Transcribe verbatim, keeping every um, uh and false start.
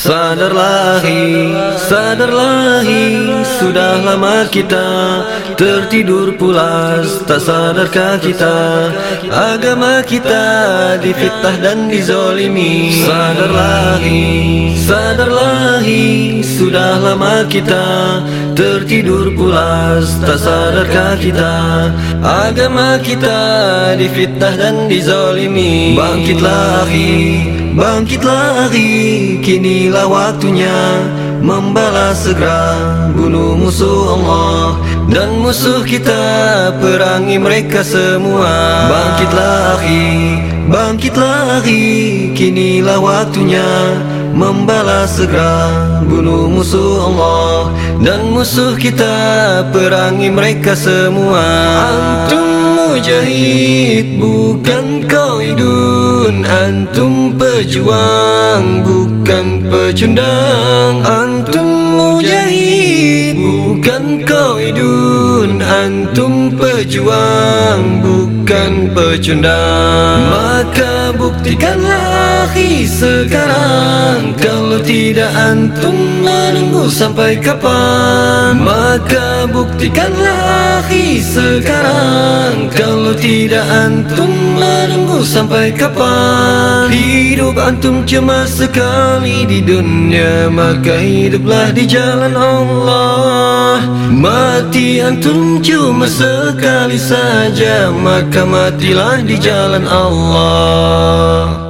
Sadarlah, sadarlah, sudah lama kita tertidur pulas. Tak sadarkah kita agama kita difitnah dan dizolimi? Sadarlah, sadarlah, sudah lama kita tertidur pulas. Tak sadarkah kita agama kita difitnah dan dizolimi? Bangkitlah, bangkitlah, kinilah waktunya membalas segera, bunuh musuh Allah dan musuh kita, perangi mereka semua. Bangkitlah, bangkitlah, kinilah waktunya membalas segera, bunuh musuh Allah dan musuh kita, perangi mereka semua. Antum mujahid bukan qaidun, antum pejuang bukan pecundang. Antum mujahid bukan qaidun, antum pejuang bukan pecundang. Maka buktikanlah sekarang, kalau tidak antum menunggu sampai kapan? Maka buktikanlah sekarang, kalau tidak antum menunggu sampai kapan? Hidup antum cuma sekali di dunia, maka hiduplah di jalan Allah. Mati antum cuma sekali saja, maka matilah di jalan Allah.